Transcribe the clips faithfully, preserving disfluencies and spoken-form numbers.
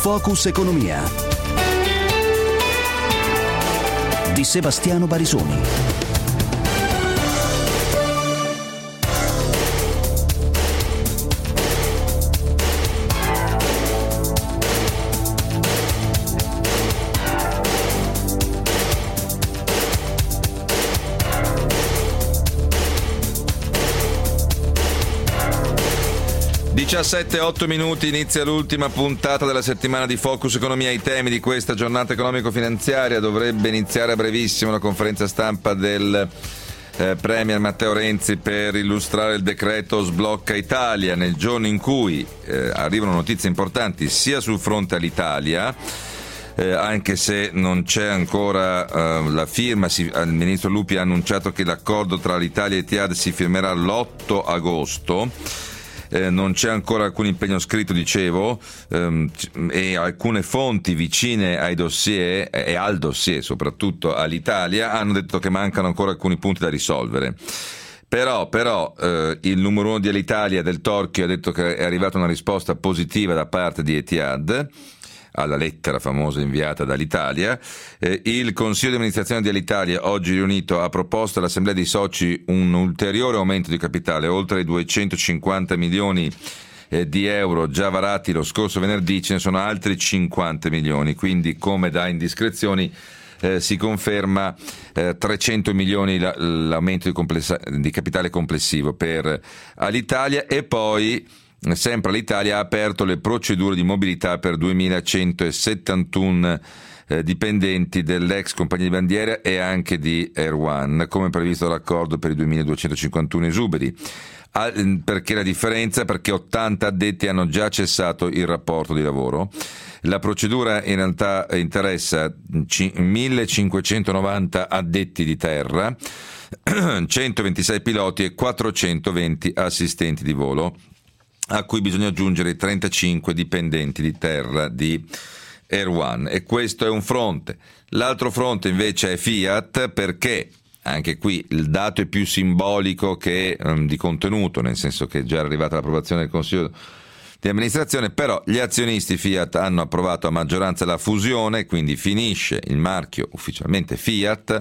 Focus Economia di Sebastiano Barisoni. diciassette e otto minuti, inizia l'ultima puntata della settimana di Focus Economia. I temi di questa giornata economico-finanziaria: dovrebbe iniziare a brevissimo la conferenza stampa del eh, Premier Matteo Renzi per illustrare il decreto Sblocca Italia, nel giorno in cui eh, arrivano notizie importanti sia sul fronte all'Italia, Eh, anche se non c'è ancora eh, la firma. Si, il ministro Lupi ha annunciato che l'accordo tra l'Italia e Etihad si firmerà l'otto agosto. Eh, non c'è ancora alcun impegno scritto, dicevo, ehm, e alcune fonti vicine ai dossier e al dossier, soprattutto all'Italia, hanno detto che mancano ancora alcuni punti da risolvere. Però, però eh, il numero uno di Alitalia, Del Torchio, ha detto che è arrivata una risposta positiva da parte di Etihad alla lettera famosa inviata dall'Italia. Eh, il Consiglio di amministrazione di Alitalia, oggi riunito, ha proposto all'Assemblea dei soci un ulteriore aumento di capitale, oltre ai duecentocinquanta milioni eh, di euro già varati lo scorso venerdì. Ce ne sono altri cinquanta milioni, quindi, come da indiscrezioni, eh, si conferma eh, trecento milioni la, l'aumento di, complessa, di capitale complessivo per Alitalia. E poi sempre l'Italia ha aperto le procedure di mobilità per duemilacentosettantuno eh, dipendenti dell'ex compagnia di bandiera e anche di Air One, come previsto dall'accordo per i duemiladuecentocinquantuno esuberi. Ah, perché la differenza? Perché ottanta addetti hanno già cessato il rapporto di lavoro. La procedura in realtà interessa millecinquecentonovanta addetti di terra, centoventisei piloti e quattrocentoventi assistenti di volo, a cui bisogna aggiungere i trentacinque dipendenti di terra di Air One. E questo è un fronte. L'altro fronte invece è Fiat, perché anche qui il dato è più simbolico che um, di contenuto, nel senso che è già arrivata l'approvazione del Consiglio di amministrazione, però gli azionisti Fiat hanno approvato a maggioranza la fusione, quindi finisce il marchio ufficialmente Fiat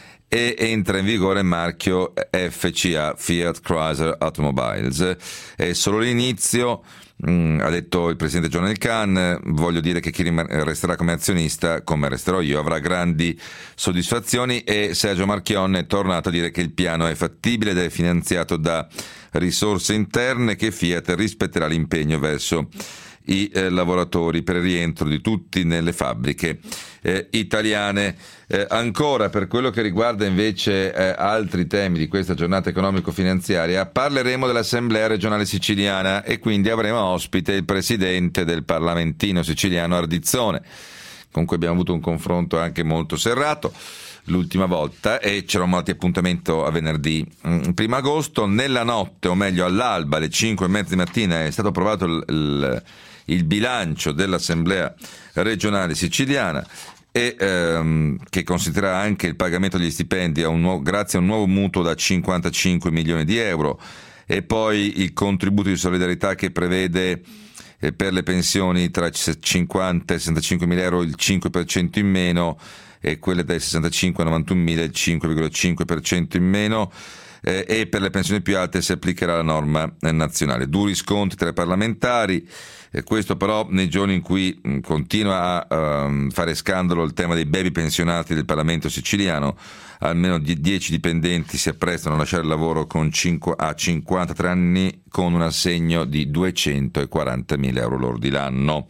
e entra in vigore il marchio F C A, Fiat Chrysler Automobiles. È solo l'inizio, mh, ha detto il presidente John Elkann. Voglio dire che chi rim- resterà come azionista, come resterò io, avrà grandi soddisfazioni. E Sergio Marchionne è tornato a dire che il piano è fattibile ed è finanziato da risorse interne, che Fiat rispetterà l'impegno verso i eh, lavoratori per il rientro di tutti nelle fabbriche eh, italiane. Eh, ancora, per quello che riguarda invece eh, altri temi di questa giornata economico-finanziaria, parleremo dell'Assemblea regionale siciliana e quindi avremo ospite il presidente del Parlamentino siciliano Ardizzone, con cui abbiamo avuto un confronto anche molto serrato l'ultima volta, e c'era un appuntamento a venerdì primo agosto. Nella notte, o meglio all'alba, alle cinque e mezza di mattina, è stato approvato il, il, il bilancio dell'Assemblea regionale siciliana, e ehm, che considererà anche il pagamento degli stipendi a un nuovo, grazie a un nuovo mutuo da cinquantacinque milioni di euro, e poi il contributo di solidarietà che prevede eh, per le pensioni tra cinquanta e sessantacinque mila euro il cinque per cento in meno, e quelle dai sessantacinque ai novantuno mila il cinque virgola cinque per cento in meno, eh, e per le pensioni più alte si applicherà la norma eh, nazionale. Duri scontri tra i parlamentari, eh, questo però nei giorni in cui mh, continua a um, fare scandalo il tema dei baby pensionati del Parlamento siciliano. Almeno dieci dipendenti si apprestano a lasciare il lavoro con cinque, a cinquantatré anni, con un assegno di duecentoquarantamila euro lordi l'anno.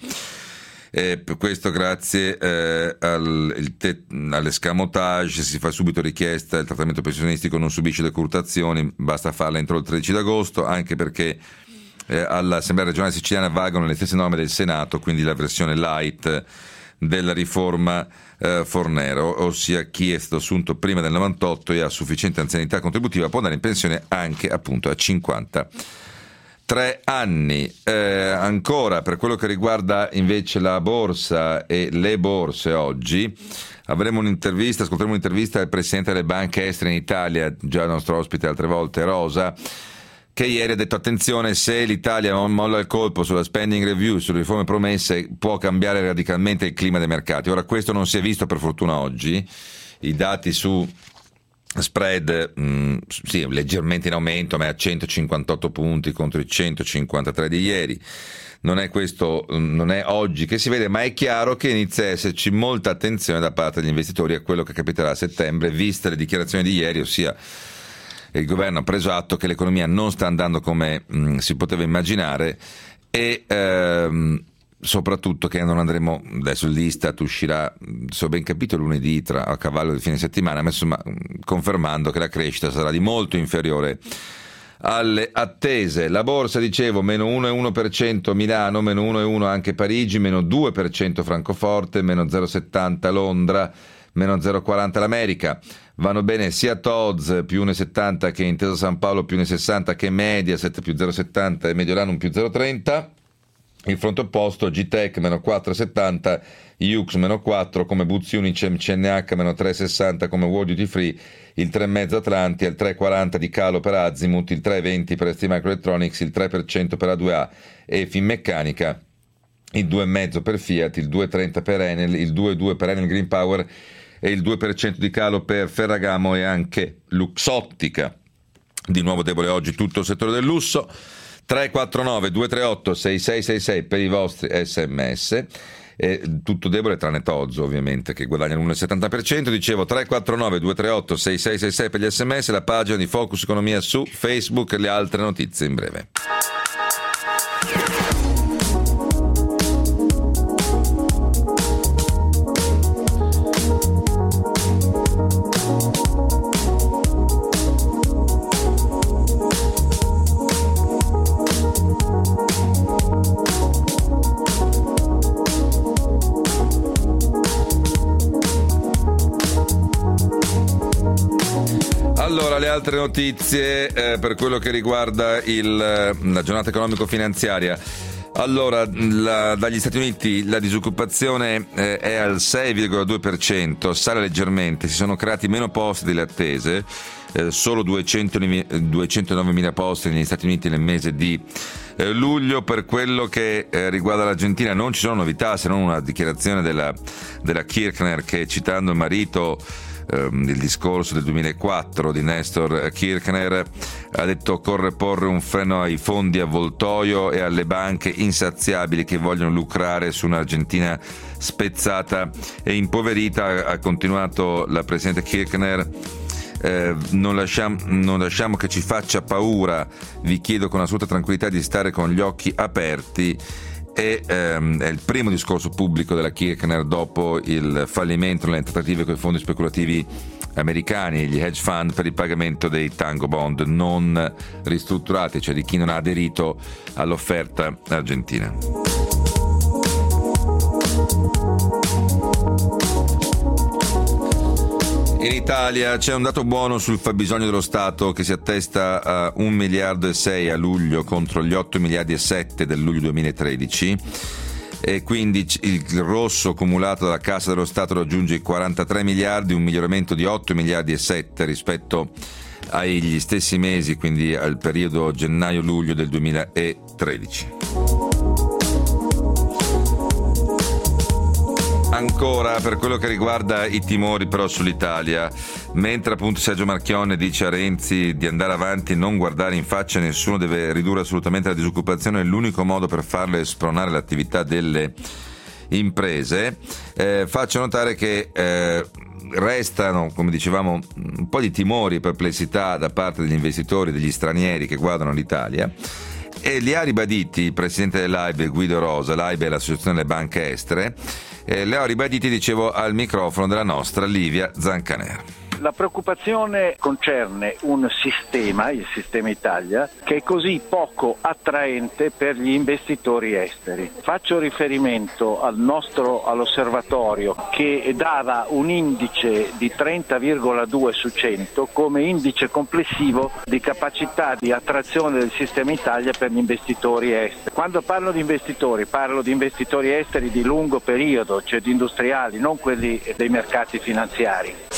Eh, questo grazie eh, al, il te, all'escamotage. Si fa subito richiesta, il trattamento pensionistico non subisce decurtazioni, basta farla entro il tredici d'agosto, anche perché eh, all'Assemblea regionale siciliana valgono le stesse norme del Senato, quindi la versione light della riforma eh, Fornero, ossia chi è stato assunto prima del novantotto e ha sufficiente anzianità contributiva può andare in pensione anche appunto a cinquanta tre anni. Eh, ancora, per quello che riguarda invece la borsa e le borse, oggi avremo un'intervista, ascolteremo un'intervista al presidente delle banche estere in Italia, già il nostro ospite altre volte, Rosa, che ieri ha detto attenzione, se l'Italia molla il colpo sulla spending review, sulle riforme promesse, può cambiare radicalmente il clima dei mercati. Ora questo non si è visto per fortuna oggi, i dati su spread mh, sì, leggermente in aumento, ma è a centocinquantotto punti contro i centocinquantatré di ieri. Non è questo, non è oggi che si vede, ma è chiaro che inizia a esserci molta attenzione da parte degli investitori a quello che capiterà a settembre, viste le dichiarazioni di ieri, ossia il governo ha preso atto che l'economia non sta andando come mh, si poteva immaginare e ehm, soprattutto che non andremo, adesso l'Istat uscirà, se ho ben capito, lunedì tra, a cavallo del fine settimana, ma insomma confermando che la crescita sarà di molto inferiore alle attese. La borsa, dicevo, meno uno virgola uno per cento Milano, meno uno virgola uno per cento anche Parigi, meno due per cento Francoforte, meno zero virgola settanta Londra, meno zero virgola quaranta l'America. Vanno bene sia T O Z più uno virgola settanta che Intesa San Paolo più uno virgola sessanta che Mediaset più zero virgola settanta e Mediolanum più zero virgola trenta. Il fronte opposto G T E C meno quattro virgola settanta, I U X meno quattro come Buzzi Unicem, C N H meno tre virgola sessanta come World Duty Free, il tre virgola cinque Atlanti, il tre virgola quaranta di calo per Azimut, il tre virgola venti per S T Microelectronics, il tre per cento per A due A e Finmeccanica, il due virgola cinque per Fiat, il due virgola trenta per Enel, il due virgola due per Enel Green Power e il due per cento di calo per Ferragamo e anche Luxottica. Di nuovo debole oggi tutto il settore del lusso. Tre quattro nove due tre otto sei sei sei sei per i vostri sms, e tutto debole tranne Tozzo ovviamente che guadagna l'uno virgola settanta per cento. Dicevo tre quattro nove due tre otto sei sei sei sei per gli sms, la pagina di Focus Economia su Facebook e le altre notizie in breve. Allora, le altre notizie eh, per quello che riguarda il, la giornata economico-finanziaria. Allora, la, dagli Stati Uniti la disoccupazione eh, è al sei virgola due per cento, sale leggermente, si sono creati meno posti delle attese, eh, solo duecentonovemila posti negli Stati Uniti nel mese di eh, luglio. Per quello che eh, riguarda l'Argentina non ci sono novità, se non una dichiarazione della, della Kirchner che, citando il marito, il discorso del duemilaquattro di Néstor Kirchner, ha detto occorre porre un freno ai fondi avvoltoio e alle banche insaziabili che vogliono lucrare su un'Argentina spezzata e impoverita. Ha continuato la presidente Kirchner: Eh, non, lasciamo, non lasciamo che ci faccia paura, vi chiedo con assoluta tranquillità di stare con gli occhi aperti. E, ehm, è il primo discorso pubblico della Kirchner dopo il fallimento nelle trattative con i fondi speculativi americani, gli hedge fund, per il pagamento dei tango bond non ristrutturati, cioè di chi non ha aderito all'offerta argentina. In Italia c'è un dato buono sul fabbisogno dello Stato che si attesta a un miliardo e sei a luglio contro gli otto miliardi e sette del luglio duemilatredici, e quindi il rosso cumulato dalla Cassa dello Stato raggiunge i quarantatré miliardi, un miglioramento di otto miliardi e sette rispetto agli stessi mesi, quindi al periodo gennaio-luglio del duemilatredici. Ancora per quello che riguarda i timori però sull'Italia, mentre appunto Sergio Marchionne dice a Renzi di andare avanti e non guardare in faccia nessuno, deve ridurre assolutamente la disoccupazione, l'unico modo per farlo è spronare l'attività delle imprese, eh, faccio notare che eh, restano, come dicevamo, un po' di timori e perplessità da parte degli investitori, degli stranieri che guardano l'Italia, e li ha ribaditi il presidente dell'A I B E Guido Rosa. L'A I B E è l'associazione delle banche estere, eh, le ho ribaditi, dicevo, al microfono della nostra Livia Zancaner. La preoccupazione concerne un sistema, il sistema Italia, che è così poco attraente per gli investitori esteri. Faccio riferimento al nostro all'osservatorio che dava un indice di trenta virgola due su cento come indice complessivo di capacità di attrazione del sistema Italia per gli investitori esteri. Quando parlo di investitori, parlo di investitori esteri di lungo periodo, cioè di industriali, non quelli dei mercati finanziari.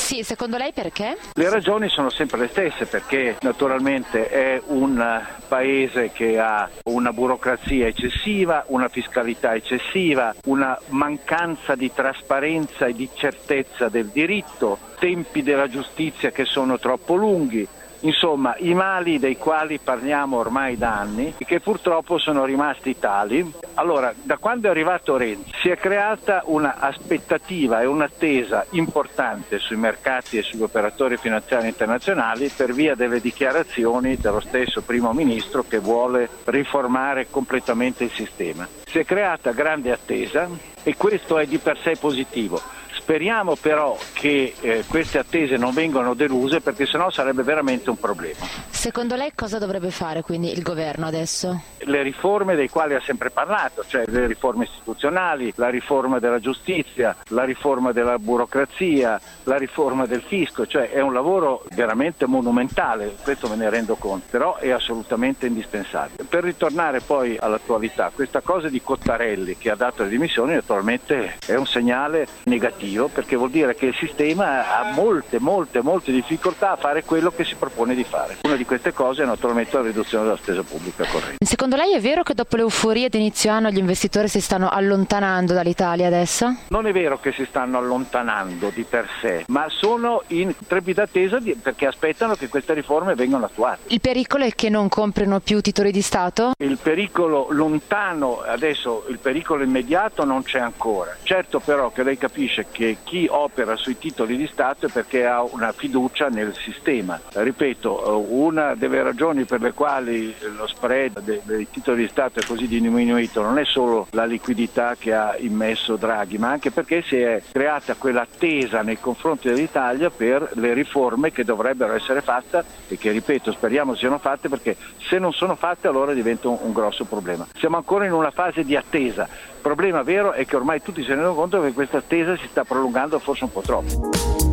Sì, secondo lei perché? Le ragioni sono sempre le stesse, perché naturalmente è un paese che ha una burocrazia eccessiva, una fiscalità eccessiva, una mancanza di trasparenza e di certezza del diritto, tempi della giustizia che sono troppo lunghi. Insomma, i mali dei quali parliamo ormai da anni e che purtroppo sono rimasti tali. Allora, da quando è arrivato Renzi si è creata una aspettativa e un'attesa importante sui mercati e sugli operatori finanziari internazionali per via delle dichiarazioni dello stesso primo ministro che vuole riformare completamente il sistema. Si è creata grande attesa e questo è di per sé positivo. Speriamo però che eh, queste attese non vengano deluse, perché sennò sarebbe veramente un problema. Secondo lei cosa dovrebbe fare quindi il governo adesso? Le riforme dei quali ha sempre parlato, cioè le riforme istituzionali, la riforma della giustizia, la riforma della burocrazia, la riforma del fisco, cioè è un lavoro veramente monumentale, questo me ne rendo conto, però è assolutamente indispensabile. Per ritornare poi all'attualità, questa cosa di Cottarelli che ha dato le dimissioni naturalmente è un segnale negativo, perché vuol dire che il sistema ha molte, molte, molte difficoltà a fare quello che si propone di fare. Una di queste cose è naturalmente la riduzione della spesa pubblica corrente. Secondo lei è vero che dopo l'euforia di inizio anno gli investitori si stanno allontanando dall'Italia adesso? Non è vero che si stanno allontanando di per sé, ma sono in trepida attesa di, perché aspettano che queste riforme vengano attuate. Il pericolo è che non comprino più titoli di Stato? Il pericolo lontano, adesso il pericolo immediato non c'è ancora. Certo però che lei capisce che chi opera sui titoli di Stato è perché ha una fiducia nel sistema. Ripeto, una delle ragioni per le quali lo spread dei, dei titoli di Stato è così diminuito non è solo la liquidità che ha immesso Draghi, ma anche perché si è creata quell'attesa nei confronti dell'Italia per le riforme che dovrebbero essere fatte e che, ripeto, speriamo siano fatte, perché se non sono fatte allora diventa un, un grosso problema. Siamo ancora in una fase di attesa. Il problema vero è che ormai tutti si rendono conto che questa attesa si sta prolungando forse un po' troppo.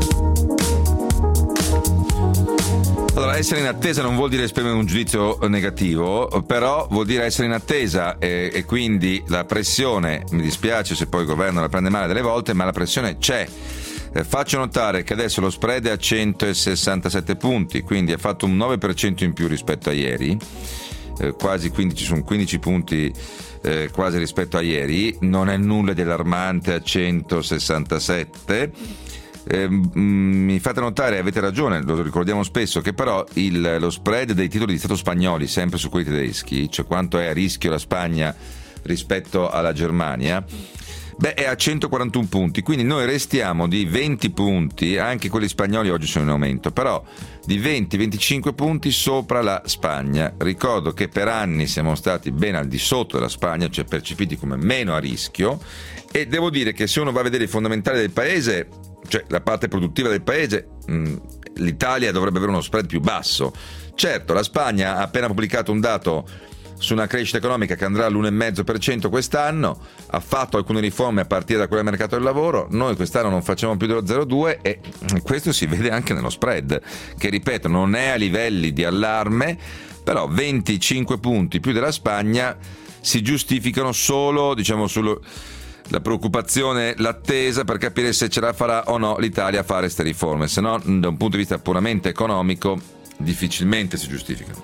Allora, essere in attesa non vuol dire esprimere un giudizio negativo, però vuol dire essere in attesa e, e quindi la pressione, mi dispiace se poi il governo la prende male delle volte, ma la pressione c'è. Eh, faccio notare che adesso lo spread è a centosessantasette punti, quindi ha fatto un nove per cento in più rispetto a ieri, eh, quasi quindici, sono quindici punti eh, quasi rispetto a ieri, non è nulla di allarmante a centosessantasette. Eh, mi fate notare, avete ragione, lo ricordiamo spesso, che però il, lo spread dei titoli di Stato spagnoli, sempre su quelli tedeschi, cioè quanto è a rischio la Spagna rispetto alla Germania, beh, è a centoquarantuno punti, quindi noi restiamo di venti punti, anche quelli spagnoli oggi sono in aumento, però di venti venticinque punti sopra la Spagna. Ricordo che per anni siamo stati ben al di sotto della Spagna, cioè percepiti come meno a rischio, e devo dire che se uno va a vedere i fondamentali del paese, cioè la parte produttiva del paese, mh, l'Italia dovrebbe avere uno spread più basso. Certo, la Spagna ha appena pubblicato un dato su una crescita economica che andrà all'uno virgola cinque per cento quest'anno, ha fatto alcune riforme a partire da quella del mercato del lavoro, noi quest'anno non facciamo più dello zero virgola due e questo si vede anche nello spread, che ripeto non è a livelli di allarme, però venticinque punti più della Spagna si giustificano solo, diciamo, sullo la preoccupazione, l'attesa per capire se ce la farà o no l'Italia a fare queste riforme, se no da un punto di vista puramente economico difficilmente si giustificano.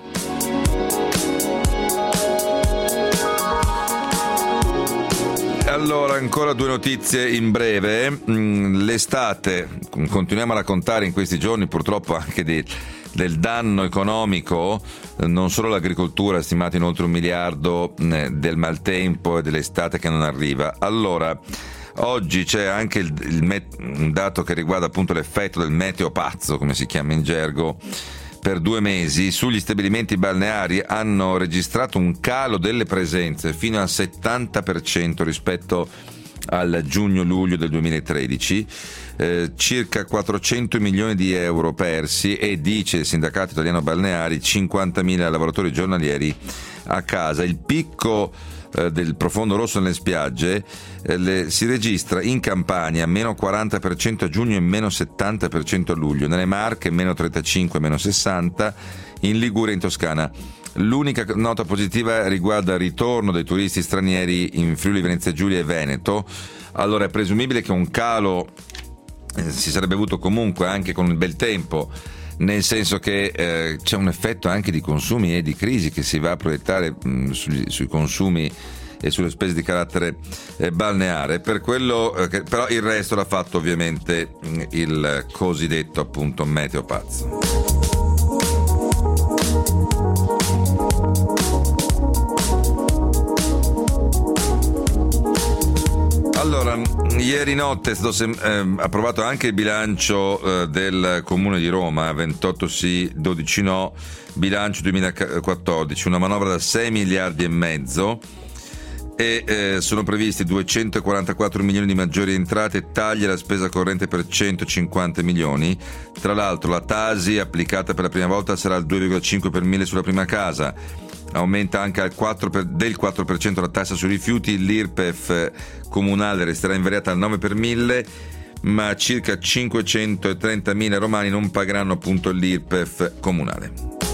Allora, ancora due notizie in breve. L'estate, continuiamo a raccontare in questi giorni purtroppo anche di, del danno economico, non solo l'agricoltura, stimato in oltre un miliardo, del maltempo e dell'estate che non arriva. Allora, oggi c'è anche il, il met, un dato che riguarda appunto l'effetto del meteo pazzo, come si chiama in gergo. Per due mesi sugli stabilimenti balneari hanno registrato un calo delle presenze fino al settanta per cento rispetto al giugno-luglio del duemilatredici, eh, circa quattrocento milioni di euro persi e, dice il sindacato italiano balneari, cinquantamila lavoratori giornalieri a casa. Il picco eh, del profondo rosso nelle spiagge eh, le, si registra in Campania meno quaranta per cento a giugno e meno settanta per cento a luglio, nelle Marche meno trentacinque, meno sessanta, in Liguria e in Toscana. L'unica nota positiva riguarda il ritorno dei turisti stranieri in Friuli, Venezia Giulia e Veneto. Allora è presumibile che un calo eh, si sarebbe avuto comunque anche con il bel tempo, nel senso che eh, c'è un effetto anche di consumi e di crisi che si va a proiettare mh, sui, sui consumi e sulle spese di carattere eh, balneare. Per quello eh, che, però il resto l'ha fatto ovviamente mh, il cosiddetto appunto meteo pazzo. Allora, ieri notte è stato sem- eh, approvato anche il bilancio eh, del Comune di Roma, ventotto sì, dodici no, bilancio duemilaquattordici, una manovra da sei miliardi e mezzo e eh, sono previsti duecentoquarantaquattro milioni di maggiori entrate e tagli alla spesa corrente per centocinquanta milioni. Tra l'altro la Tasi applicata per la prima volta sarà al due virgola cinque per mille sulla prima casa. Aumenta anche al quattro per, del quattro per cento la tassa sui rifiuti, l'I R P E F comunale resterà invariata al nove per mille, ma circa cinquecentotrentamila romani non pagheranno appunto l'I R P E F comunale.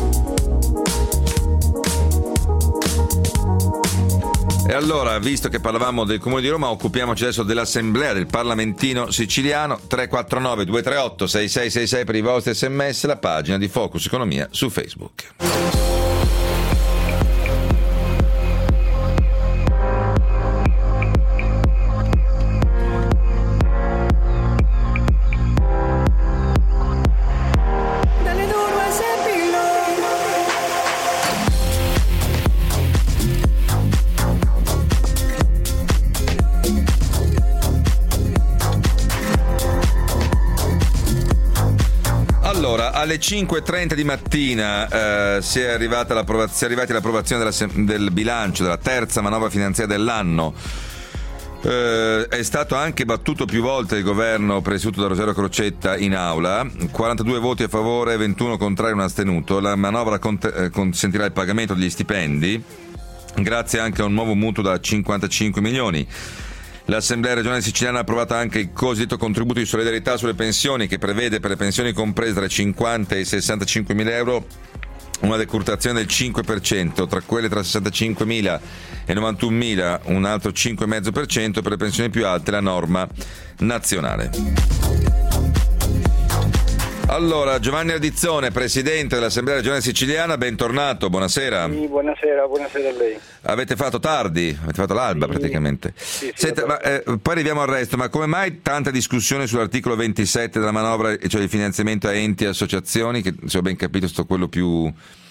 E allora, visto che parlavamo del Comune di Roma, occupiamoci adesso dell'Assemblea del Parlamentino siciliano. Tre quattro nove due tre otto sei sei sei sei per i vostri sms, la pagina di Focus Economia su Facebook. Allora, alle cinque e trenta di mattina eh, si è arrivata l'approvazione, si è arrivati all'approvazione della, del bilancio della terza manovra finanziaria dell'anno. Eh, è stato anche battuto più volte il governo presieduto da Rosario Crocetta in aula, quarantadue voti a favore, ventuno contrari e un astenuto. La manovra cont- eh, consentirà il pagamento degli stipendi, grazie anche a un nuovo mutuo da cinquantacinque milioni. L'Assemblea regionale siciliana ha approvato anche il cosiddetto contributo di solidarietà sulle pensioni, che prevede per le pensioni comprese tra i cinquanta e i sessantacinquemila euro una decurtazione del cinque per cento, tra quelle tra sessantacinquemila e novantunomila un altro cinque virgola cinque per cento, per le pensioni più alte la norma nazionale. Allora, Giovanni Ardizzone, Presidente dell'Assemblea regionale siciliana, bentornato, buonasera. Sì, buonasera, buonasera a lei. Avete fatto tardi, avete fatto l'alba sì, praticamente. Sì, sì, Senta, ma, eh, poi arriviamo al resto, ma come mai tanta discussione sull'articolo ventisette della manovra, cioè il finanziamento a enti e associazioni, che se ho ben capito è stato quello più...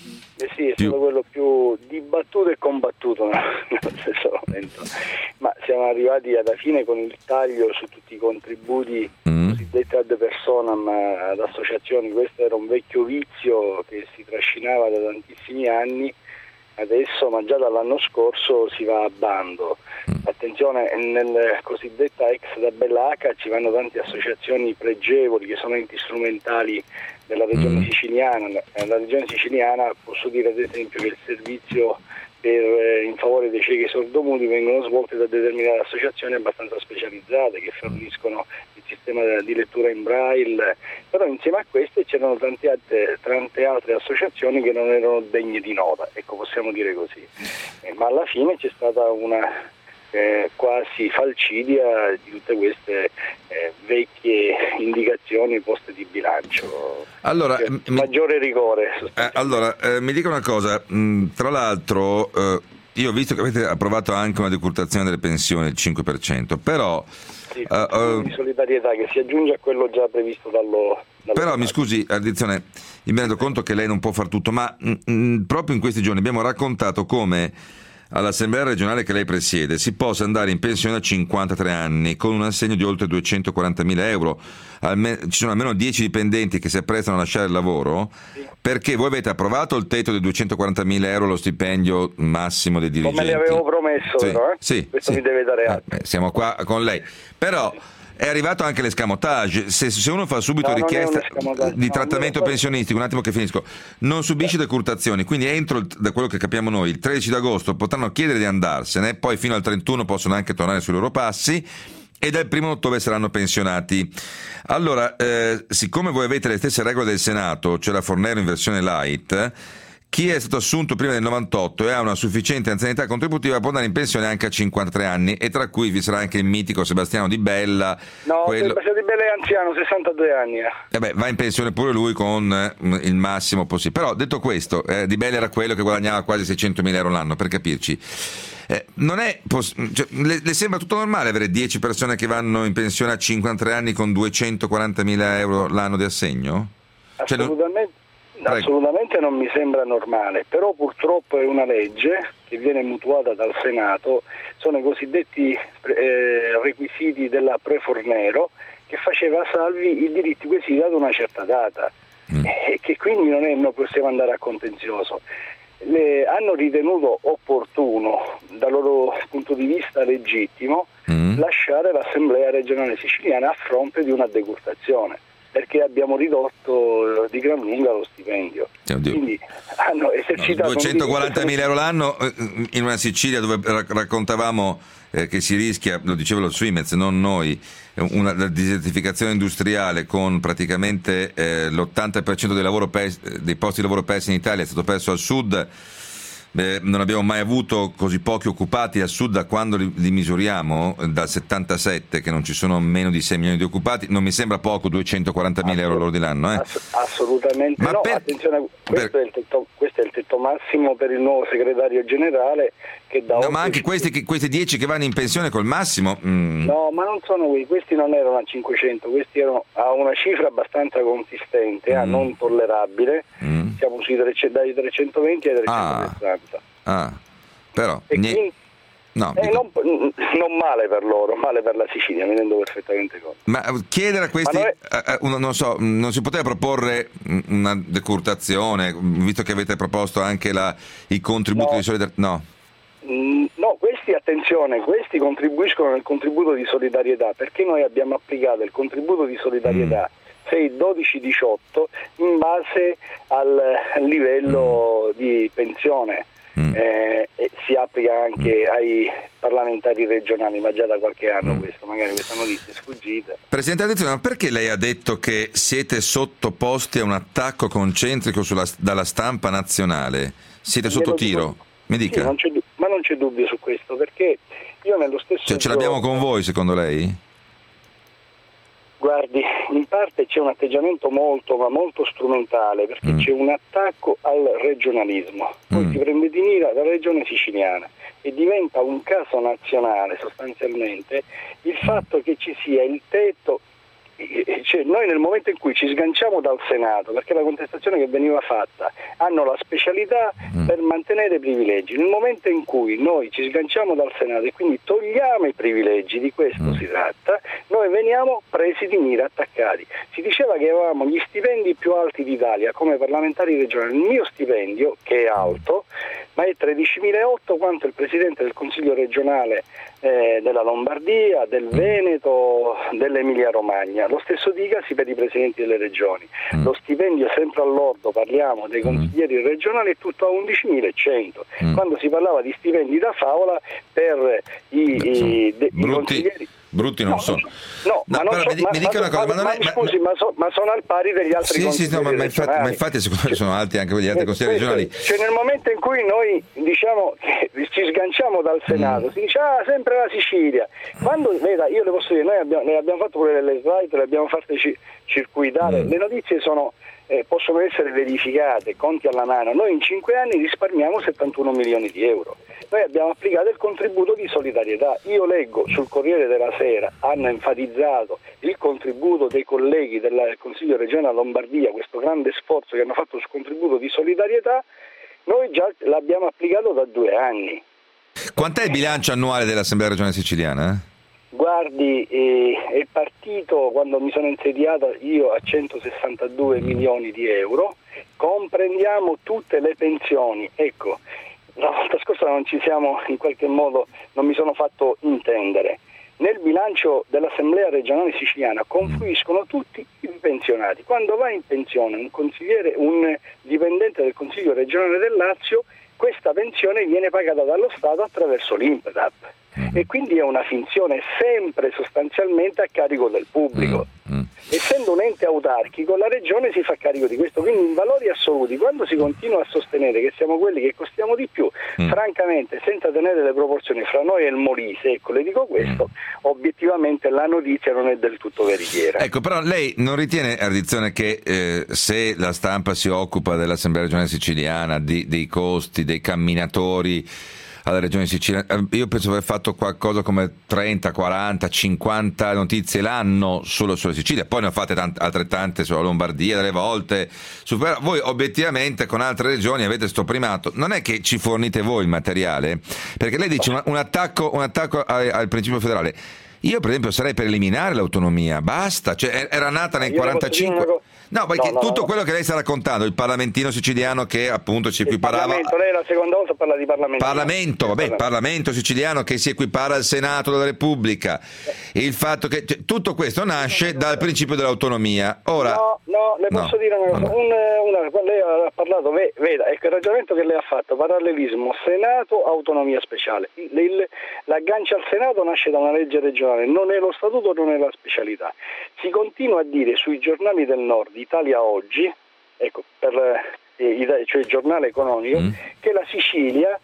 Eh sì, è più... stato quello più dibattuto e combattuto nello stesso momento, ma siamo arrivati alla fine con il taglio su tutti i contributi mm. cosiddetti ad personam ad associazioni. Questo era un vecchio vizio che si trascinava da tantissimi anni. Adesso, ma già dall'anno scorso, si va a bando. Attenzione, nel cosiddetta ex tabella H ci vanno tante associazioni pregevoli che sono enti strumentali della regione mm. siciliana. Nella regione siciliana posso dire ad esempio che il servizio per, eh, in favore dei ciechi e sordomuti vengono svolte da determinate associazioni abbastanza specializzate che forniscono il sistema di lettura in braille, però insieme a queste c'erano tante altre, tante altre associazioni che non erano degne di nota, ecco, possiamo dire così. Eh, ma alla fine c'è stata una eh, quasi falcidia di tutte queste eh, vecchie indicazioni poste di bilancio. Allora, cioè, mi... maggiore rigore. Eh, allora, eh, mi dica una cosa, mh, tra l'altro eh, io ho visto che avete approvato anche una decurtazione delle pensioni del cinque per cento, però... Sì, uh, uh, di solidarietà che si aggiunge a quello già previsto dallo... dallo però Stato. Mi scusi, Ardizzone, mi rendo conto che lei non può far tutto, ma mh, mh, proprio in questi giorni abbiamo raccontato come all'Assemblea regionale che lei presiede si possa andare in pensione a cinquantatré anni con un assegno di oltre duecentoquarantamila euro. Alme- ci sono almeno dieci dipendenti che si apprestano a lasciare il lavoro, sì, perché voi avete approvato il tetto di duecentoquarantamila euro lo stipendio massimo dei dirigenti. Come le avevo promesso, sì, però, eh? sì, questo sì. mi deve dare atto. Eh, siamo qua con lei, però è arrivato anche l'escamotage. Se, se uno fa subito no, richiesta di no, trattamento pensionistico, un attimo che finisco, non subisce decurtazioni, quindi entro, da quello che capiamo noi, il tredici d'agosto potranno chiedere di andarsene, poi fino al trentuno possono anche tornare sui loro passi e dal primo ottobre saranno pensionati. Allora, eh, siccome voi avete le stesse regole del Senato, cioè la Fornero in versione light, chi è stato assunto prima del novantotto e ha una sufficiente anzianità contributiva può andare in pensione anche a cinquantatré anni, e tra cui vi sarà anche il mitico Sebastiano Di Bella. No, quello... Sebastiano Di Bella è anziano, sessantadue anni. Eh beh, va in pensione pure lui con eh, il massimo possibile. Però detto questo, eh, Di Bella era quello che guadagnava quasi seicentomila euro l'anno, per capirci. Eh, non è poss- cioè, le, le sembra tutto normale avere dieci persone che vanno in pensione a cinquantatré anni con duecentoquarantamila euro l'anno di assegno? Assolutamente. Cioè, non... Assolutamente non mi sembra normale, però purtroppo è una legge che viene mutuata dal Senato, sono i cosiddetti eh, requisiti della Pre-Fornero, che faceva salvi i diritti quesiti ad una certa data, mm. e che quindi non, è, non possiamo andare a contenzioso. Le, hanno ritenuto opportuno, dal loro punto di vista legittimo, mm. lasciare l'Assemblea regionale siciliana a fronte di una decurtazione, perché abbiamo ridotto di gran lunga lo stipendio. Oddio. Quindi hanno esercitato no, duecentoquarantamila euro l'anno in una Sicilia dove raccontavamo eh, che si rischia, lo diceva lo Swimez, non noi, una desertificazione industriale con praticamente eh, l'ottanta per cento dei, lavoro pers- dei posti di lavoro persi in Italia è stato perso al sud. Beh, non abbiamo mai avuto così pochi occupati al sud da quando li, li misuriamo, dal settantasette, che non ci sono meno di sei milioni di occupati. Non mi sembra poco duecentoquarantamila euro lordi l'anno, eh? Ass- assolutamente. Ma no, per... attenzione, questo, per... è il tetto, questo è il tetto massimo per il nuovo segretario generale, che da no, ma anche questi, questi dieci che vanno in pensione col massimo mm. no, ma non sono qui, questi non erano a cinquecento, questi erano a una cifra abbastanza consistente, mm. ah, non tollerabile, mm. siamo sui tre, dai trecentoventi ai trecentosessanta. Ah, ah. Però e niente. quindi, No, eh, non, non male per loro, male per la Sicilia, mi rendo perfettamente conto. Ma chiedere a questi, è... eh, uno, non so, non si poteva proporre una decurtazione, visto che avete proposto anche la, i contributi no. di solidarietà? No. Mm, no, questi, attenzione, questi contribuiscono nel contributo di solidarietà, perché noi abbiamo applicato il contributo di solidarietà mm. sei, dodici, diciotto in base al livello mm. di pensione. Mm. Eh, e si applica anche mm. ai parlamentari regionali, ma già da qualche anno mm. questo, magari questa notizia è sfuggita. Presidente Adezio, ma perché lei ha detto che siete sottoposti a un attacco concentrico sulla, dalla stampa nazionale? Siete sotto tiro? Mi dica. Sì, non c'è, ma non c'è dubbio su questo, perché io nello stesso cioè, ce l'abbiamo con voi, secondo lei? Guardi, in parte c'è un atteggiamento molto, ma molto strumentale, perché mm. c'è un attacco al regionalismo. Poi mm. si prende di mira la regione siciliana e diventa un caso nazionale sostanzialmente il fatto che ci sia il tetto. Cioè, noi nel momento in cui ci sganciamo dal Senato, perché la contestazione che veniva fatta hanno la specialità mm. per mantenere i privilegi, nel momento in cui noi ci sganciamo dal Senato e quindi togliamo i privilegi, di questo mm. si tratta, noi veniamo presi di mira, attaccati. Si diceva che avevamo gli stipendi più alti d'Italia come parlamentari regionali. Il mio stipendio, che è alto, ma è tredicimilaottocento quanto il presidente del Consiglio regionale eh, della Lombardia, del Veneto, dell'Emilia Romagna. Lo stesso dicasi per i presidenti delle regioni. Mm. Lo stipendio sempre all'ordo, parliamo dei consiglieri regionali, è tutto a undicimilaecento. Mm. Quando si parlava di stipendi da favola per i, i, de, i consiglieri... Brutti non no, sono. No, no, ma, non so, mi, ma, mi dica ma, una cosa, ma, ma, non è, ma scusi, ma, so, ma sono al pari degli altri sì, consiglieri sì, no, ma, ma, infatti, ma infatti secondo me sono alti anche gli altri consiglieri regionali. Cioè nel momento in cui noi diciamo che ci sganciamo dal Senato, mm. si dice ah, sempre la Sicilia. Quando, veda, io le posso dire, noi abbiamo, ne abbiamo fatto pure delle slide, le abbiamo fatte ci, circuitare, mm. le notizie sono eh, possono essere verificate, conti alla mano. Noi in cinque anni risparmiamo settantuno milioni di euro. Noi abbiamo applicato il contributo di solidarietà. Io leggo sul Corriere della Sera, hanno enfatizzato il contributo dei colleghi del Consiglio regionale Lombardia, questo grande sforzo che hanno fatto sul contributo di solidarietà. Noi già l'abbiamo applicato da due anni. Quant'è il bilancio annuale dell'Assemblea regionale siciliana? Eh? Guardi, eh, è partito quando mi sono insediata io a centosessantadue milioni di euro, comprendiamo tutte le pensioni. Ecco, la volta scorsa non ci siamo, in qualche modo, non mi sono fatto intendere. Nel bilancio dell'Assemblea regionale siciliana confluiscono tutti i pensionati. Quando va in pensione un consigliere, un dipendente del Consiglio regionale del Lazio, questa pensione viene pagata dallo Stato attraverso l'INPDAP. E quindi è una finzione sempre sostanzialmente a carico del pubblico. Mm, mm. essendo un ente autarchico la regione si fa carico di questo, quindi in valori assoluti quando si continua a sostenere che siamo quelli che costiamo di più, mm. francamente senza tenere le proporzioni fra noi e il Molise, ecco le dico questo, mm. obiettivamente la notizia non è del tutto veritiera. Ecco, però lei non ritiene, Ardizzone, che eh, se la stampa si occupa dell'Assemblea regionale siciliana, di, dei costi, dei camminatori alla regione siciliana, io penso di aver fatto qualcosa come trenta, quaranta, cinquanta notizie l'anno solo sulla Sicilia, poi ne ho fatte tante, altrettante sulla Lombardia delle volte, su, voi obiettivamente con altre regioni avete sto primato, non è che ci fornite voi il materiale, perché lei dice un, un attacco, un attacco al, al principio federale. Io per esempio sarei per eliminare l'autonomia, basta, cioè era nata nel quarantacinque. No, perché no, no, tutto no. quello che lei sta raccontando, il parlamentino siciliano che appunto si equiparava. Parlamento, lei la seconda volta parla di Parlamento. Parlamento, vabbè, Parlamento. Parlamento siciliano che si equipara al Senato della Repubblica. E il fatto che cioè, tutto questo nasce dal principio dell'autonomia. Ora No, no, le posso no, dire una cosa. No, no. Un, una, lei ha parlato, veda, ecco il ragionamento che lei ha fatto, parallelismo, Senato, autonomia speciale. Il, il, l'aggancio al Senato nasce da una legge regionale, non è lo statuto, non è la specialità. Si continua a dire sui giornali del nord, Italia Oggi, ecco, per, eh, cioè il giornale economico, mm. che la Sicilia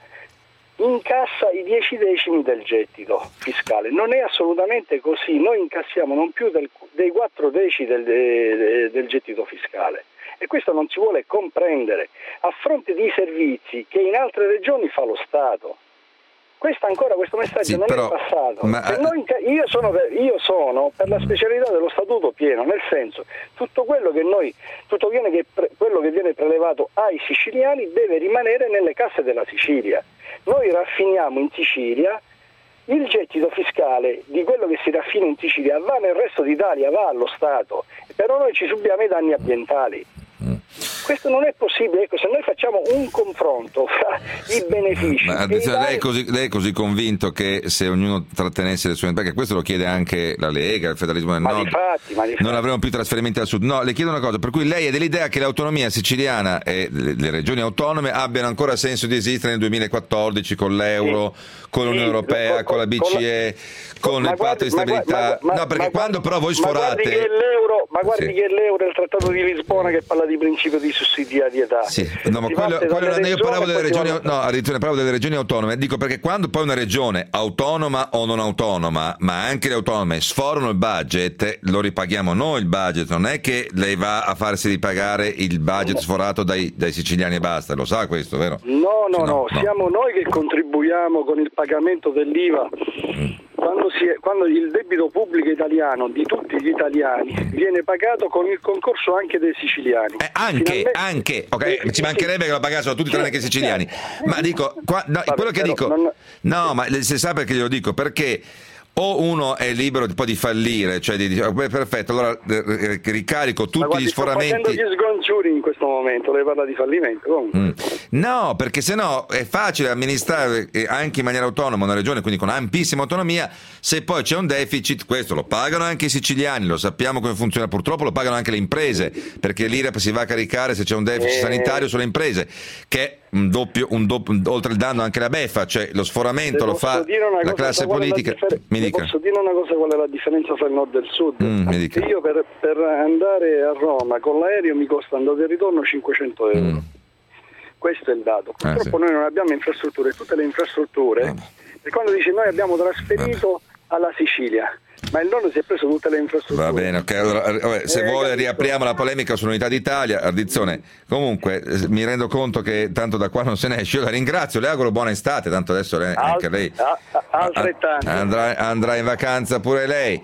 incassa i dieci decimi del gettito fiscale. Non è assolutamente così, noi incassiamo non più del, dei quattro decimi del, de, del gettito fiscale e questo non si vuole comprendere a fronte di servizi che in altre regioni fa lo Stato. Questo ancora, questo messaggio sì, non però, è passato. Ma... Noi, io, sono per, io sono per la specialità dello statuto pieno, nel senso tutto quello che noi, tutto viene che, quello che viene prelevato ai siciliani deve rimanere nelle casse della Sicilia. Noi raffiniamo in Sicilia, il gettito fiscale di quello che si raffina in Sicilia va nel resto d'Italia, va allo Stato, però noi ci subiamo i danni ambientali. Questo non è possibile, ecco, se noi facciamo un confronto fra i benefici. Ma attenzione, lei, è così, lei è così convinto che se ognuno trattenesse le sue, perché questo lo chiede anche la Lega, il federalismo del ma nord, difatti, ma difatti. Non avremo più trasferimenti al sud. No, le chiedo una cosa, per cui lei è dell'idea che l'autonomia siciliana e le, le regioni autonome abbiano ancora senso di esistere nel duemilaquattordici con l'euro, sì. con l'Unione sì. Europea, con, con la B C E, con, con il patto guardi, di stabilità. Ma, ma, no, perché ma, quando però voi sforate. Ma guardi che l'euro, ma guardi sì. che l'euro è il trattato di Lisbona che parla di principio di sussidiarietà. Sì, no, ma quello, quello, io parlavo delle regioni, no, addirittura parlavo delle regioni autonome, dico perché quando poi una regione autonoma o non autonoma, ma anche le autonome sforano il budget, lo ripaghiamo noi il budget, non è che lei va a farsi ripagare il budget sforato dai, dai siciliani e basta, lo sa questo, vero? No, no, no, no, no. Siamo noi che contribuiamo con il pagamento dell'I V A. Mm. Quando, si è, quando il debito pubblico italiano di tutti gli italiani viene pagato con il concorso anche dei siciliani. Eh, anche, Finalmente, anche, ok, eh, ci mancherebbe sì. che lo pagassero tutti tranne che i siciliani. Ma dico, qua, no, Vabbè, quello che dico, non... no, ma si sa perché glielo dico, perché o uno è libero poi di fallire, cioè di dire perfetto, allora eh, ricarico tutti guardi, gli sforamenti. Sto facendo gli sgonciuri in questo momento, lei parla di fallimento. Mm. No, perché sennò è facile amministrare anche in maniera autonoma una regione, quindi con ampissima autonomia, se poi c'è un deficit, questo lo pagano anche i siciliani, lo sappiamo come funziona, purtroppo lo pagano anche le imprese, perché l'I R A P si va a caricare se c'è un deficit eh... sanitario sulle imprese, che è un doppio, un doppio, oltre il danno anche la beffa, cioè lo sforamento lo fa la classe politica. Mi dica. Posso dire una cosa, qual è la differenza fra il nord e il sud? Mm, mi dica. Io per, per andare a Roma con l'aereo mi costa andata e ritorno cinquecento euro. Mm. Questo è il dato. Purtroppo ah, sì. noi non abbiamo infrastrutture, tutte le infrastrutture, ah. e quando dice noi abbiamo trasferito ah. alla Sicilia, ma il nord si è preso tutte le infrastrutture. Va bene, ok. Allora, vabbè, se eh, vuole capito. riapriamo la polemica sull'Unità d'Italia. Ardizzone, comunque mi rendo conto che tanto da qua non se ne esce. Io la ringrazio, le auguro buona estate, tanto adesso lei, anche lei altrettanto andrà, andrà in vacanza pure lei.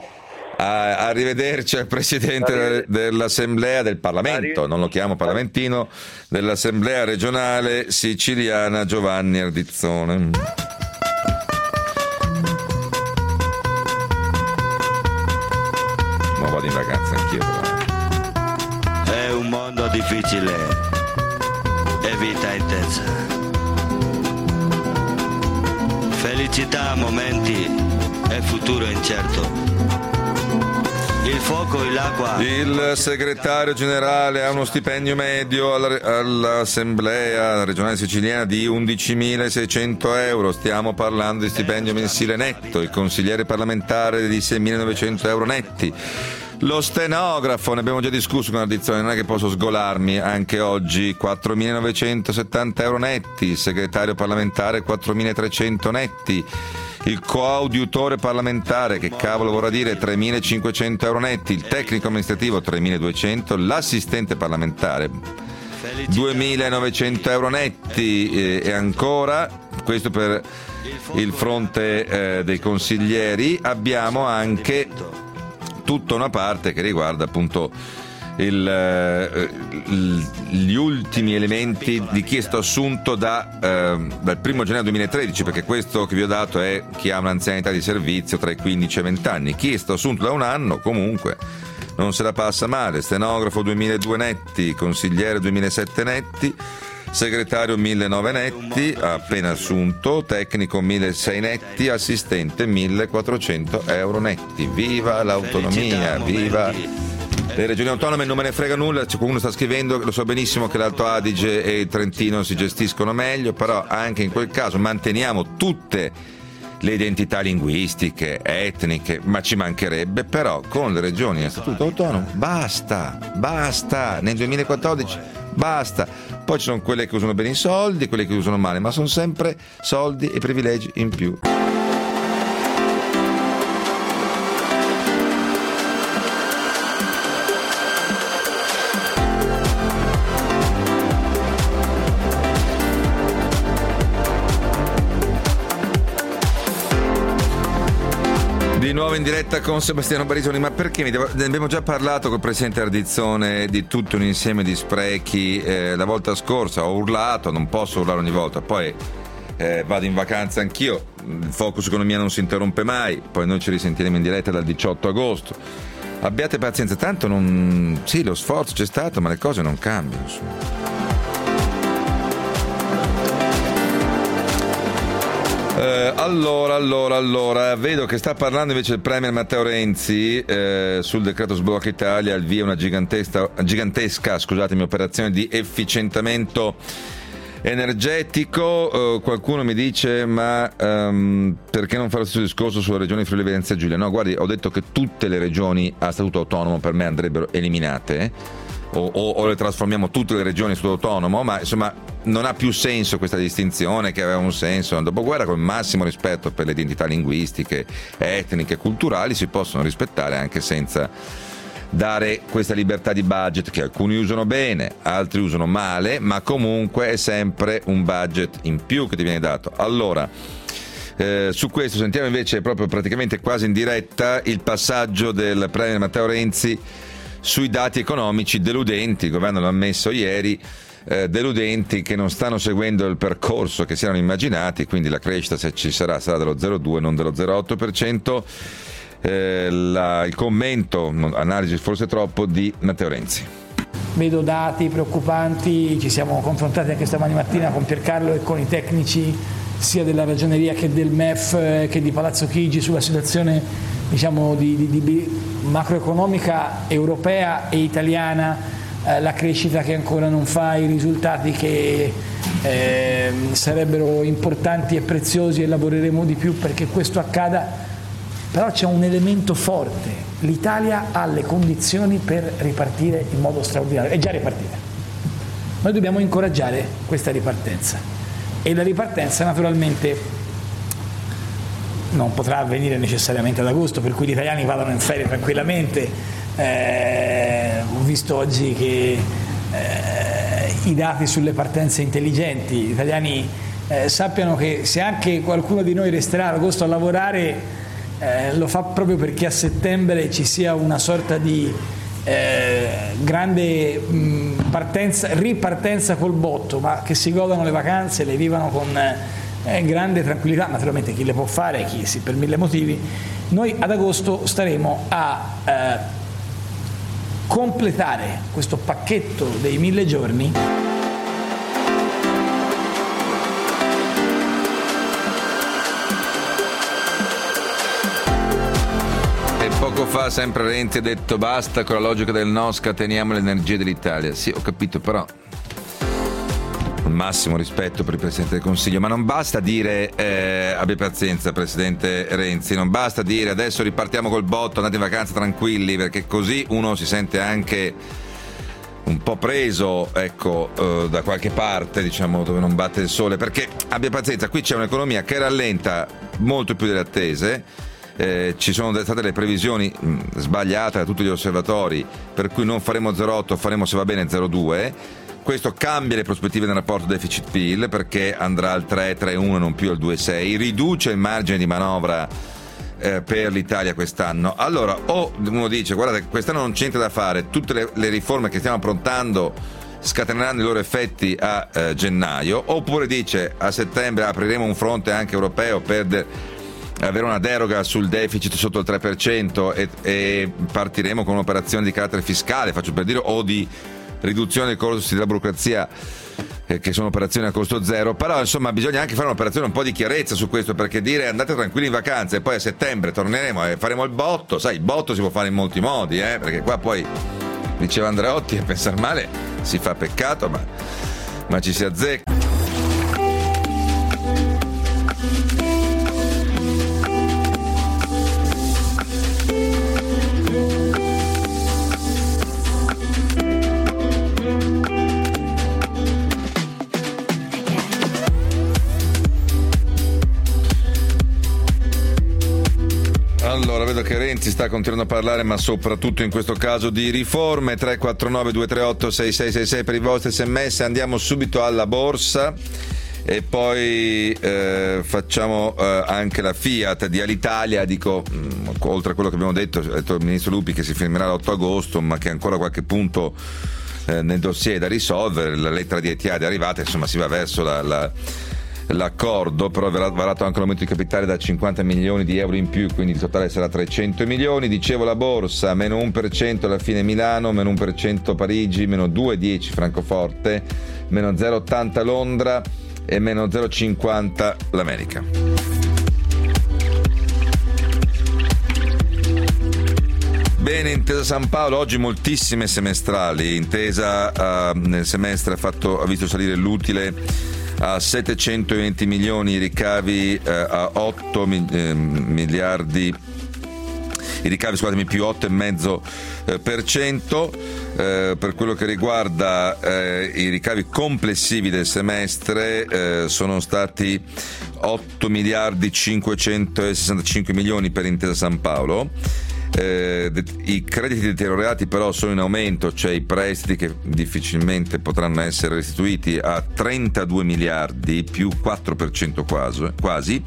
A, arrivederci al Presidente Arrivederci. dell'Assemblea del Parlamento, non lo chiamo parlamentino, dell'Assemblea regionale siciliana Giovanni Ardizzone. Vado in vacanza anch'io. È un mondo difficile e vita intensa. Felicità a momenti e futuro incerto. Il fuoco e l'acqua. Il segretario generale ha uno stipendio medio all'Assemblea regionale siciliana di undicimilaseicento euro. Stiamo parlando di stipendio mensile netto. Il consigliere parlamentare di seimilanovecento euro netti. Lo stenografo, ne abbiamo già discusso con la dizione, non è che posso sgolarmi anche oggi. quattromilanovecentosettanta euro netti, il segretario parlamentare quattromilatrecento netti, il coadiutore parlamentare, che cavolo vorrà dire, tremilacinquecento euro netti, il tecnico amministrativo tremiladuecento, l'assistente parlamentare duemilanovecento euro netti, e, e ancora, questo per il fronte eh, dei consiglieri. Abbiamo anche tutta una parte che riguarda appunto il, il, gli ultimi elementi di chi è stato assunto da, eh, dal primo gennaio duemilatredici, perché questo che vi ho dato è chi ha un'anzianità di servizio tra i quindici e i venti anni. Chi è stato assunto da un anno comunque non se la passa male: stenografo duemiladue netti, consigliere duemilasette netti, segretario millenovecento netti, appena assunto, tecnico milleseicento netti, assistente millequattrocento euro netti. Viva l'autonomia, viva le regioni autonome. Non me ne frega nulla, c'è qualcuno sta scrivendo, lo so benissimo che l'Alto Adige e il Trentino si gestiscono meglio, però anche in quel caso manteniamo tutte le identità linguistiche, etniche, ma ci mancherebbe, però con le regioni a statuto autonomo basta, basta, nel duemilaquattordici basta. Poi ci sono quelle che usano bene i soldi, quelle che usano male, ma sono sempre soldi e privilegi in più. Di nuovo in diretta con Sebastiano Barisoni. Ma perché? Ne abbiamo già parlato col presidente Ardizzone di tutto un insieme di sprechi. Eh, la volta scorsa ho urlato, non posso urlare ogni volta, poi eh, vado in vacanza anch'io, il Focus Economia non si interrompe mai, poi noi ci risentiremo in diretta dal diciotto agosto. Abbiate pazienza, tanto non... sì, lo sforzo c'è stato, ma le cose non cambiano, insomma. Eh, allora, allora, allora, vedo che sta parlando invece il Premier Matteo Renzi eh, sul decreto sblocca Italia, al via una gigantesca, gigantesca scusatemi, operazione di efficientamento energetico. Eh, qualcuno mi dice ma um, perché non fare lo stesso discorso sulla regione Friuli Venezia Giulia? No, guardi, ho detto che tutte le regioni a statuto autonomo per me andrebbero eliminate, eh? o, o, o le trasformiamo tutte le regioni a statuto autonomo, ma insomma non ha più senso questa distinzione che aveva un senso nel dopoguerra. Con il massimo rispetto per le identità linguistiche, etniche, culturali, si possono rispettare anche senza dare questa libertà di budget che alcuni usano bene, altri usano male, ma comunque è sempre un budget in più che ti viene dato. Allora, eh, su questo sentiamo invece proprio praticamente quasi in diretta il passaggio del Premier Matteo Renzi sui dati economici deludenti. Il governo l'ha ammesso ieri, eh, deludenti, che non stanno seguendo il percorso che si erano immaginati, quindi la crescita, se ci sarà, sarà dello zero virgola due non dello zero virgola otto per cento. Eh, la, il commento, analisi forse troppo, di Matteo Renzi. Vedo dati preoccupanti, ci siamo confrontati anche stamani mattina con Piercarlo e con i tecnici sia della Ragioneria che del M E F eh, che di Palazzo Chigi sulla situazione, diciamo, di, di, di macroeconomica europea e italiana, eh, la crescita che ancora non fa i risultati che eh, sarebbero importanti e preziosi, e lavoreremo di più perché questo accada. Però c'è un elemento forte: l'Italia ha le condizioni per ripartire in modo straordinario, è già ripartita. Noi dobbiamo incoraggiare questa ripartenza, e la ripartenza naturalmente non potrà avvenire necessariamente ad agosto, per cui gli italiani vadano in ferie tranquillamente. Eh, ho visto oggi che eh, i dati sulle partenze intelligenti, gli italiani eh, sappiano che se anche qualcuno di noi resterà ad agosto a lavorare, Eh, lo fa proprio perché a settembre ci sia una sorta di eh, grande mh, partenza, ripartenza col botto, ma che si godano le vacanze, le vivano con eh, grande tranquillità, naturalmente chi le può fare, chi sì, per mille motivi. Noi ad agosto staremo a eh, completare questo pacchetto dei mille giorni. Poco fa sempre Renzi ha detto basta con la logica del no, scateniamo l'energia dell'Italia. Sì, ho capito, però massimo rispetto per il Presidente del Consiglio, ma non basta dire eh, abbia pazienza Presidente Renzi, non basta dire adesso ripartiamo col botto, andate in vacanza tranquilli, perché così uno si sente anche un po' preso, ecco, eh, da qualche parte, diciamo, dove non batte il sole, perché abbia pazienza, qui c'è un'economia che rallenta molto più delle attese, eh, ci sono state le previsioni mh, sbagliate da tutti gli osservatori, per cui non faremo zero virgola otto, faremo se va bene zero virgola due. Questo cambia le prospettive nel rapporto deficit-P I L, perché andrà al tre, tre virgola uno non più al due virgola sei, riduce il margine di manovra eh, per l'Italia quest'anno. Allora, o uno dice guardate, quest'anno non c'è niente da fare, tutte le, le riforme che stiamo approntando scateneranno i loro effetti a eh, gennaio, oppure dice a settembre apriremo un fronte anche europeo per de- avere una deroga sul deficit sotto il tre per cento e, e partiremo con un'operazione di carattere fiscale, faccio per dire, o di riduzione dei costi della burocrazia, eh, che sono operazioni a costo zero. Però insomma bisogna anche fare un'operazione un po' di chiarezza su questo, perché dire andate tranquilli in vacanza e poi a settembre torneremo e faremo il botto, sai, il botto si può fare in molti modi, eh, perché qua poi, diceva Andreotti, a pensar male si fa peccato, ma, ma ci si azzecca. Allora, vedo che Renzi sta continuando a parlare, ma soprattutto in questo caso di riforme. Tre quattro nove due tre otto sei sei sei sei per i vostri sms. Andiamo subito alla borsa e poi eh, facciamo eh, anche la Fiat di Alitalia. Dico, mh, oltre a quello che abbiamo detto, ha detto il ministro Lupi che si firmerà l'otto agosto, ma che ancora qualche punto eh, nel dossier è da risolvere. La lettera di Etihad è arrivata, insomma si va verso la... la l'accordo, però verrà varato anche l'aumento di capitale da cinquanta milioni di euro in più, quindi il totale sarà trecento milioni. Dicevo la borsa, meno uno per cento alla fine Milano, meno uno per cento Parigi, meno due virgola dieci Francoforte, meno zero virgola ottanta Londra e meno zero virgola cinquanta l'America. Bene, Intesa San Paolo, oggi moltissime semestrali. Intesa uh, nel semestre ha, fatto, ha visto salire l'utile a settecentoventi milioni, i ricavi eh, a otto mi, eh, miliardi, i ricavi scusatemi più otto virgola cinque per cento. Eh, per quello che riguarda eh, i ricavi complessivi del semestre eh, sono stati otto miliardi cinquecentosessantacinque milioni per Intesa San Paolo. Eh, i crediti deteriorati però sono in aumento, cioè i prestiti che difficilmente potranno essere restituiti, a trentadue miliardi, più quattro per cento quasi, quasi.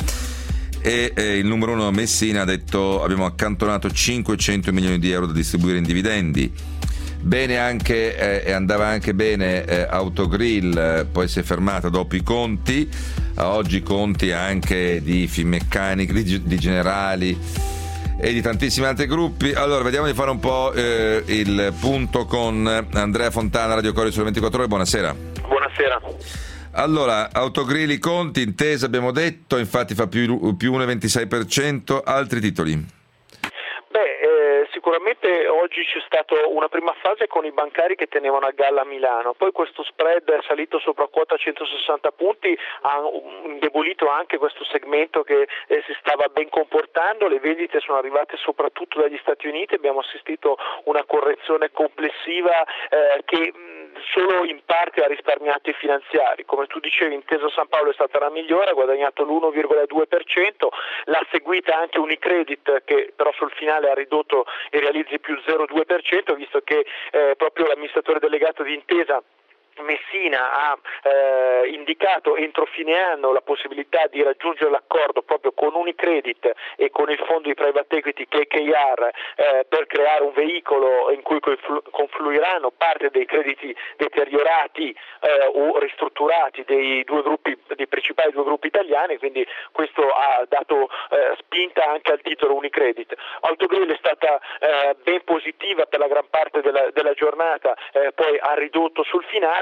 E eh, il numero uno Messina ha detto abbiamo accantonato cinquecento milioni di euro da distribuire in dividendi. Bene anche, eh, andava anche bene eh, Autogrill, eh, poi si è fermata dopo i conti, a oggi conti anche di Finmeccanica, di, di Generali e di tantissimi altri gruppi. Allora vediamo di fare un po' eh, il punto con Andrea Fontana, Radio Corriere sulle ventiquattro ore. Buonasera. Buonasera. Allora, Autogrill, i conti, Intesa abbiamo detto, infatti fa più, più uno virgola ventisei per cento. Altri titoli? Beh, eh, sicuramente oggi c'è stata una prima fase con i bancari che tenevano a galla a Milano, poi questo spread è salito sopra quota centosessanta punti, ha indebolito anche questo segmento che eh, si stava ben comportando, le vendite sono arrivate soprattutto dagli Stati Uniti, abbiamo assistito a una correzione complessiva eh, che solo in parte ha risparmiato i finanziari. Come tu dicevi, Intesa San Paolo è stata la migliore, ha guadagnato l'uno virgola due per cento, l'ha seguita anche Unicredit che però sul finale ha ridotto i realizzi più zero virgola due per cento, visto che eh, proprio l'amministratore delegato di Intesa Messina ha eh, indicato entro fine anno la possibilità di raggiungere l'accordo proprio con Unicredit e con il fondo di private equity K K R eh, per creare un veicolo in cui confluiranno parte dei crediti deteriorati eh, o ristrutturati dei due gruppi, dei principali due gruppi italiani, quindi questo ha dato eh, spinta anche al titolo Unicredit. Autogrill è stata eh, ben positiva per la gran parte della, della giornata, eh, poi ha ridotto sul finale,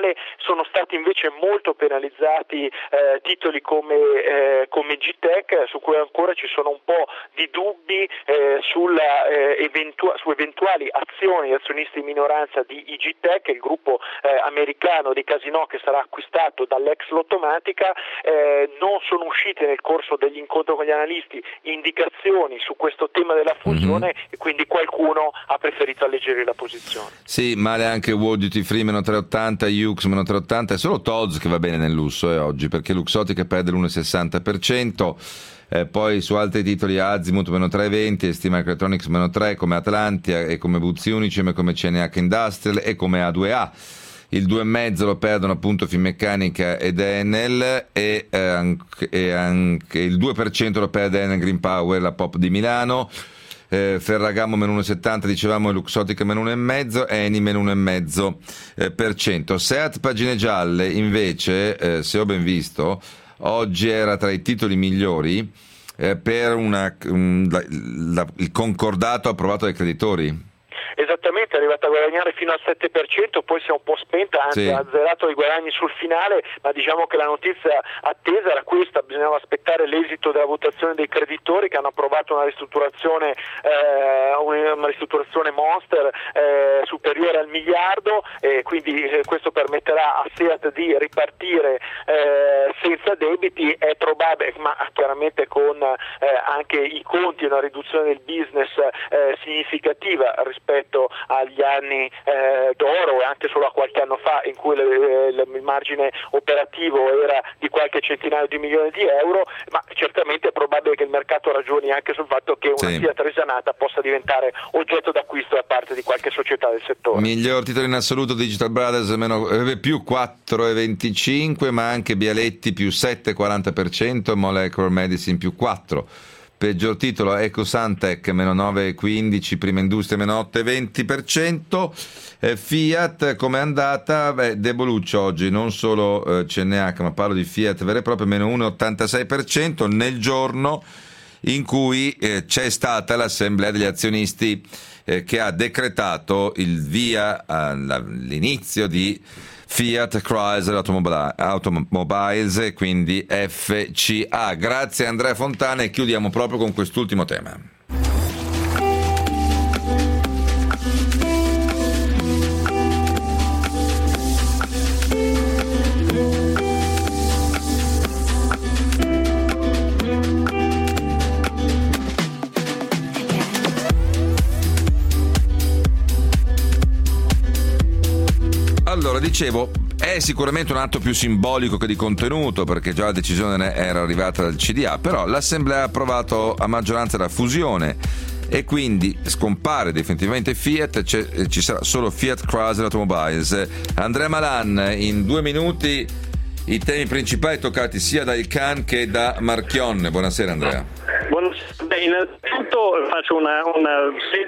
finale. Sono stati invece molto penalizzati eh, titoli come, eh, come G Tech, su cui ancora ci sono un po' di dubbi eh, sulla, eh, eventu- su eventuali azioni di azionisti di minoranza di I G Tech, il gruppo eh, americano di casinò che sarà acquistato dall'ex Lottomatica. Eh, non sono uscite nel corso degli incontri con gli analisti indicazioni su questo tema della fusione, mm-hmm. e quindi qualcuno ha preferito alleggerire la posizione. Sì, male anche World Duty Free meno tre virgola ottanta, Hughes meno tre virgola ottanta, è solo Tod's che va bene nel lusso eh, oggi, perché Luxottica perde l'uno virgola sessanta per cento. Eh, poi su altri titoli Azimut meno tre virgola venti, Estima Electronics meno tre, come Atlantia e come Buzzi Unicem e come C N H Industrial e come A due A. Il due virgola cinque lo perdono appunto Finmeccanica ed Enel e, eh, anche, e anche il due per cento lo perde Enel Green Power, la Pop di Milano. Eh, Ferragamo meno uno virgola settanta, dicevamo, e Luxottica meno uno virgola cinque, Eni meno uno virgola cinque per cento. Seat Pagine Gialle invece, eh, se ho ben visto, oggi era tra i titoli migliori eh, per una, un, la, la, il concordato approvato dai creditori. Esattamente, è arrivata a guadagnare fino al sette per cento, poi si è un po' spenta, anzi sì. ha azzerato i guadagni sul finale, ma diciamo che la notizia attesa era questa, bisognava aspettare l'esito della votazione dei creditori che hanno approvato una ristrutturazione eh, una ristrutturazione monster eh, superiore al miliardo, e quindi eh, questo permetterà a Seat di ripartire eh, senza debiti. È probabile, ma chiaramente con eh, anche i conti, una riduzione del business eh, significativa rispetto agli anni eh, d'oro e anche solo a qualche anno fa, in cui le, le, il margine operativo era di qualche centinaio di milioni di euro, ma certamente è probabile che il mercato ragioni anche sul fatto che una sì. Fiat risanata possa diventare oggetto d'acquisto da parte di qualche società del settore. Miglior titolo in assoluto Digital Brothers meno, eh, più quattro virgola venticinque, ma anche Bialetti più sette virgola quaranta per cento, Molecular Medicine più quattro. Peggior titolo Ecosantec meno nove virgola quindici, Prima Industria meno otto virgola venti per cento. eh, Fiat come è andata? Beh, deboluccio oggi, non solo eh, C N H, ma parlo di Fiat vero e proprio, meno uno virgola ottantasei per cento nel giorno in cui eh, c'è stata l'assemblea degli azionisti eh, che ha decretato il via all'inizio di Fiat Chrysler Automobiles e quindi F C A. Grazie Andrea Fontana, e chiudiamo proprio con quest'ultimo tema. Allora, dicevo, è sicuramente un atto più simbolico che di contenuto, perché già la decisione era arrivata dal C D A, però l'Assemblea ha approvato a maggioranza la fusione e quindi scompare definitivamente Fiat, ci sarà solo Fiat Chrysler Automobiles. Andrea Malan, in due minuti i temi principali toccati sia da Ilkan che da Marchionne. Buonasera Andrea. Buonasera. Beh, innanzitutto faccio una... una...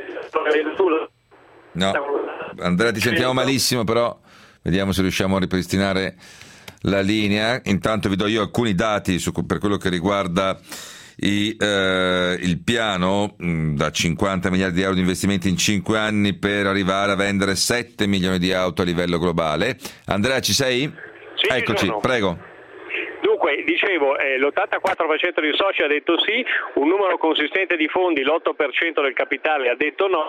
No, Andrea ti sentiamo malissimo, però vediamo se riusciamo a ripristinare la linea. Intanto vi do io alcuni dati su, per quello che riguarda i, eh, il piano mh, da cinquanta miliardi di euro di investimenti in cinque anni per arrivare a vendere sette milioni di auto a livello globale. Andrea, ci sei? Sì, eccoci, prego. Dunque, dicevo, eh, l'ottantaquattro per cento dei soci ha detto sì, un numero consistente di fondi, l'otto per cento del capitale ha detto no.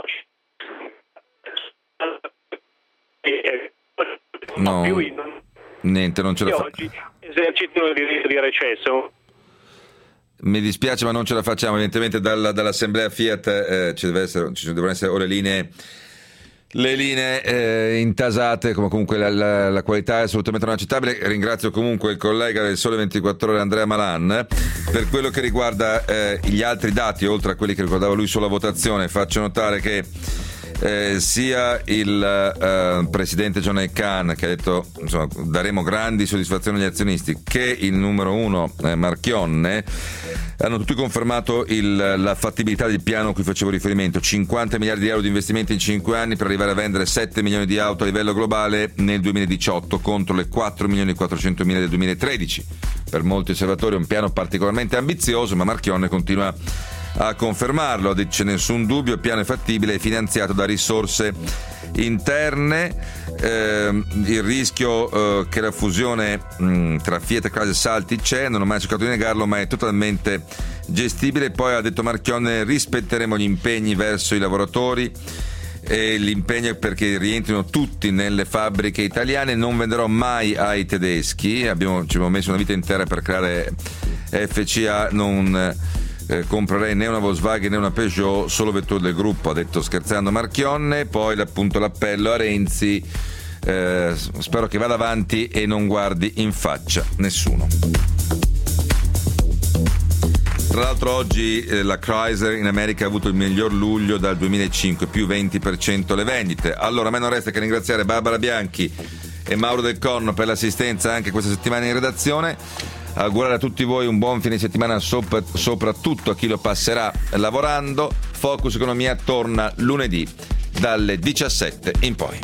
No, niente, non ce la facciamo. Oggi esercitano il diritto di recesso. Mi dispiace, ma non ce la facciamo. Evidentemente dalla, dall'assemblea Fiat eh, ci, deve essere, ci devono essere o le linee le linee eh, intasate, come comunque la, la, la qualità è assolutamente non accettabile. Ringrazio comunque il collega del Sole ventiquattro Ore Andrea Malan. Per quello che riguarda eh, gli altri dati, oltre a quelli che ricordava lui sulla votazione, faccio notare che Eh, sia il eh, presidente John Ilkan, che ha detto insomma, daremo grandi soddisfazioni agli azionisti, che il numero uno eh, Marchionne hanno tutti confermato il, la fattibilità del piano a cui facevo riferimento: cinquanta miliardi di euro di investimenti in cinque anni per arrivare a vendere sette milioni di auto a livello globale nel duemiladiciotto contro le quattro milioni e quattrocentomila del duemilatredici. Per molti osservatori è un piano particolarmente ambizioso, ma Marchionne continua a confermarlo, dice nessun dubbio, il piano è fattibile e finanziato da risorse interne. Eh, il rischio eh, che la fusione mh, tra Fiat e Chrysler salti c'è, non ho mai cercato di negarlo, ma è totalmente gestibile. Poi ha detto Marchionne: rispetteremo gli impegni verso i lavoratori e l'impegno è perché rientrino tutti nelle fabbriche italiane. Non venderò mai ai tedeschi, abbiamo, ci abbiamo messo una vita intera per creare F C A, non Eh, comprerei né una Volkswagen né una Peugeot, solo vetture del gruppo, ha detto scherzando Marchionne. Poi appunto l'appello a Renzi, eh, spero che vada avanti e non guardi in faccia nessuno. Tra l'altro oggi eh, la Chrysler in America ha avuto il miglior luglio dal duemilacinque, più venti per cento le vendite. Allora a me non resta che ringraziare Barbara Bianchi e Mauro Del Corno per l'assistenza anche questa settimana in redazione. Augurare a tutti voi un buon fine settimana, sopra, soprattutto a chi lo passerà lavorando. Focus Economia torna lunedì dalle diciassette in poi.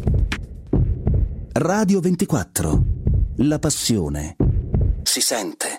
Radio ventiquattro. La passione si sente.